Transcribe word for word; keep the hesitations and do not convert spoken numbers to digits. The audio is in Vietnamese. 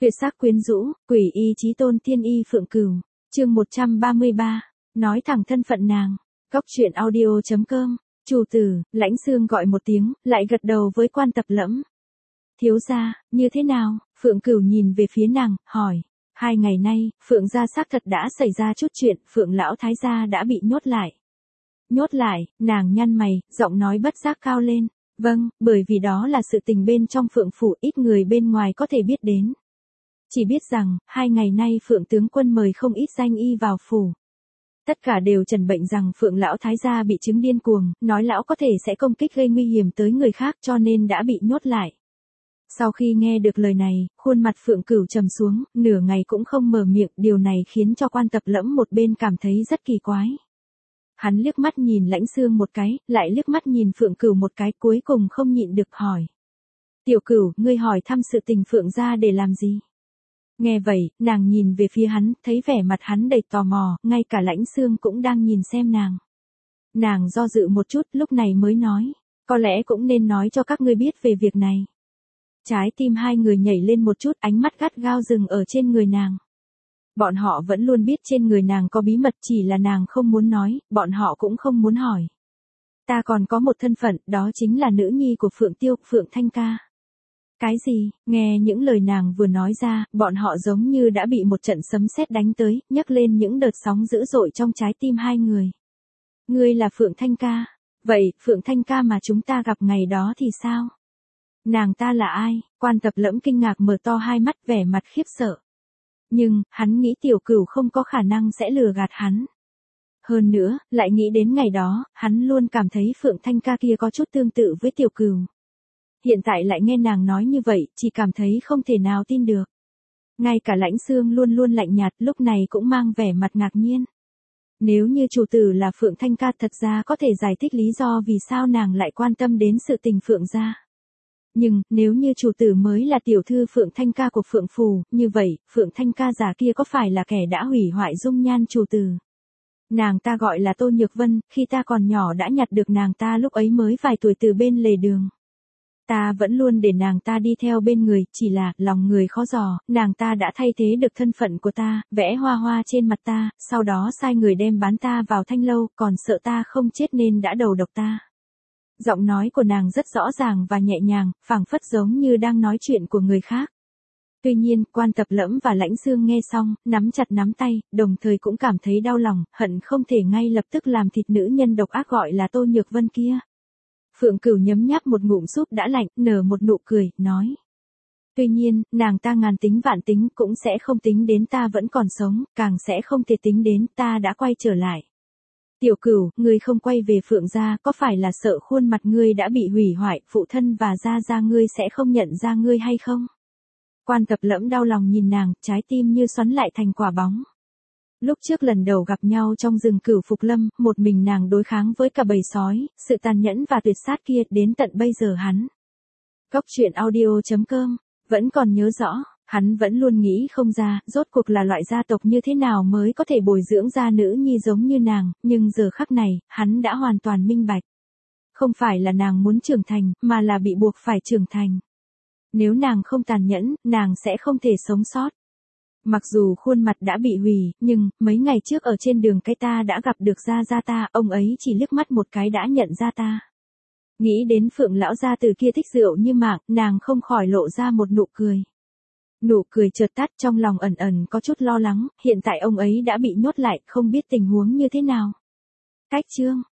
Tuyệt sắc quyến rũ, quỷ y chí tôn tiên y Phượng Cửu, chương một trăm ba mươi ba, nói thẳng thân phận nàng. Góc truyện audio chấm com, chủ tử, Lãnh Xương gọi một tiếng, lại gật đầu với Quan Tập Lẫm. Thiếu gia, như thế nào? Phượng Cửu nhìn về phía nàng, hỏi. Hai ngày nay, Phượng gia xác thật đã xảy ra chút chuyện, Phượng lão thái gia đã bị nhốt lại. Nhốt lại, nàng nhăn mày, giọng nói bất giác cao lên. Vâng, bởi vì đó là sự tình bên trong Phượng phủ, ít người bên ngoài có thể biết đến. Chỉ biết rằng, hai ngày nay Phượng tướng quân mời không ít danh y vào phủ. Tất cả đều trần bệnh rằng Phượng lão thái gia bị chứng điên cuồng, nói lão có thể sẽ công kích gây nguy hiểm tới người khác cho nên đã bị nhốt lại. Sau khi nghe được lời này, khuôn mặt Phượng Cửu trầm xuống, nửa ngày cũng không mở miệng, điều này khiến cho Quan Tập Lẫm một bên cảm thấy rất kỳ quái. Hắn liếc mắt nhìn Lãnh Xương một cái, lại liếc mắt nhìn Phượng Cửu một cái, cuối cùng không nhịn được hỏi. Tiểu Cửu, ngươi hỏi thăm sự tình Phượng gia để làm gì? Nghe vậy, nàng nhìn về phía hắn, thấy vẻ mặt hắn đầy tò mò, ngay cả Lãnh Xương cũng đang nhìn xem nàng. Nàng do dự một chút, lúc này mới nói, có lẽ cũng nên nói cho các ngươi biết về việc này. Trái tim hai người nhảy lên một chút, ánh mắt gắt gao dừng ở trên người nàng. Bọn họ vẫn luôn biết trên người nàng có bí mật, chỉ là nàng không muốn nói, bọn họ cũng không muốn hỏi. Ta còn có một thân phận, đó chính là nữ nhi của Phượng Tiêu, Phượng Thanh Ca. Cái gì? Nghe những lời nàng vừa nói ra, bọn họ giống như đã bị một trận sấm sét đánh tới, nhấc lên những đợt sóng dữ dội trong trái tim hai người. Ngươi là Phượng Thanh Ca. Vậy, Phượng Thanh Ca mà chúng ta gặp ngày đó thì sao? Nàng ta là ai? Quan Tập Lẫm kinh ngạc mở to hai mắt, vẻ mặt khiếp sợ. Nhưng, hắn nghĩ Tiểu Cửu không có khả năng sẽ lừa gạt hắn. Hơn nữa, lại nghĩ đến ngày đó, hắn luôn cảm thấy Phượng Thanh Ca kia có chút tương tự với Tiểu Cửu. Hiện tại lại nghe nàng nói như vậy, chỉ cảm thấy không thể nào tin được. Ngay cả Lãnh Xương luôn luôn lạnh nhạt, lúc này cũng mang vẻ mặt ngạc nhiên. Nếu như chủ tử là Phượng Thanh Ca, thật ra có thể giải thích lý do vì sao nàng lại quan tâm đến sự tình Phượng gia. Nhưng, nếu như chủ tử mới là tiểu thư Phượng Thanh Ca của Phượng phủ, như vậy, Phượng Thanh Ca giả kia có phải là kẻ đã hủy hoại dung nhan chủ tử? Nàng ta gọi là Tô Nhược Vân, khi ta còn nhỏ đã nhặt được nàng ta lúc ấy mới vài tuổi từ bên lề đường. Ta vẫn luôn để nàng ta đi theo bên người, chỉ là, lòng người khó dò, nàng ta đã thay thế được thân phận của ta, vẽ hoa hoa trên mặt ta, sau đó sai người đem bán ta vào thanh lâu, còn sợ ta không chết nên đã đầu độc ta. Giọng nói của nàng rất rõ ràng và nhẹ nhàng, phảng phất giống như đang nói chuyện của người khác. Tuy nhiên, Quan Tập Lẫm và Lãnh Xương nghe xong, nắm chặt nắm tay, đồng thời cũng cảm thấy đau lòng, hận không thể ngay lập tức làm thịt nữ nhân độc ác gọi là Tô Nhược Vân kia. Phượng Cửu nhấm nháp một ngụm súp đã lạnh, nở một nụ cười, nói. Tuy nhiên, nàng ta ngàn tính vạn tính cũng sẽ không tính đến ta vẫn còn sống, càng sẽ không thể tính đến ta đã quay trở lại. Tiểu Cửu, ngươi không quay về Phượng gia, có phải là sợ khuôn mặt ngươi đã bị hủy hoại, phụ thân và gia gia ngươi sẽ không nhận ra ngươi hay không? Quan Tập Lẫm đau lòng nhìn nàng, trái tim như xoắn lại thành quả bóng. Lúc trước lần đầu gặp nhau trong rừng Cửu Phục Lâm, một mình nàng đối kháng với cả bầy sói, sự tàn nhẫn và tuyệt sát kia, đến tận bây giờ hắn. Góc truyện audio chấm com, vẫn còn nhớ rõ. Hắn vẫn luôn nghĩ không ra, rốt cuộc là loại gia tộc như thế nào mới có thể bồi dưỡng ra nữ nhi giống như nàng, nhưng giờ khắc này, hắn đã hoàn toàn minh bạch. Không phải là nàng muốn trưởng thành, mà là bị buộc phải trưởng thành. Nếu nàng không tàn nhẫn, nàng sẽ không thể sống sót. Mặc dù khuôn mặt đã bị hủy, nhưng, mấy ngày trước ở trên đường cái ta đã gặp được gia gia ta, ông ấy chỉ liếc mắt một cái đã nhận ra ta. Nghĩ đến Phượng lão gia từ kia thích rượu như mạng, nàng không khỏi lộ ra một nụ cười. Nụ cười chợt tắt, trong lòng ẩn ẩn có chút lo lắng, hiện tại ông ấy đã bị nhốt lại, không biết tình huống như thế nào. Cách chương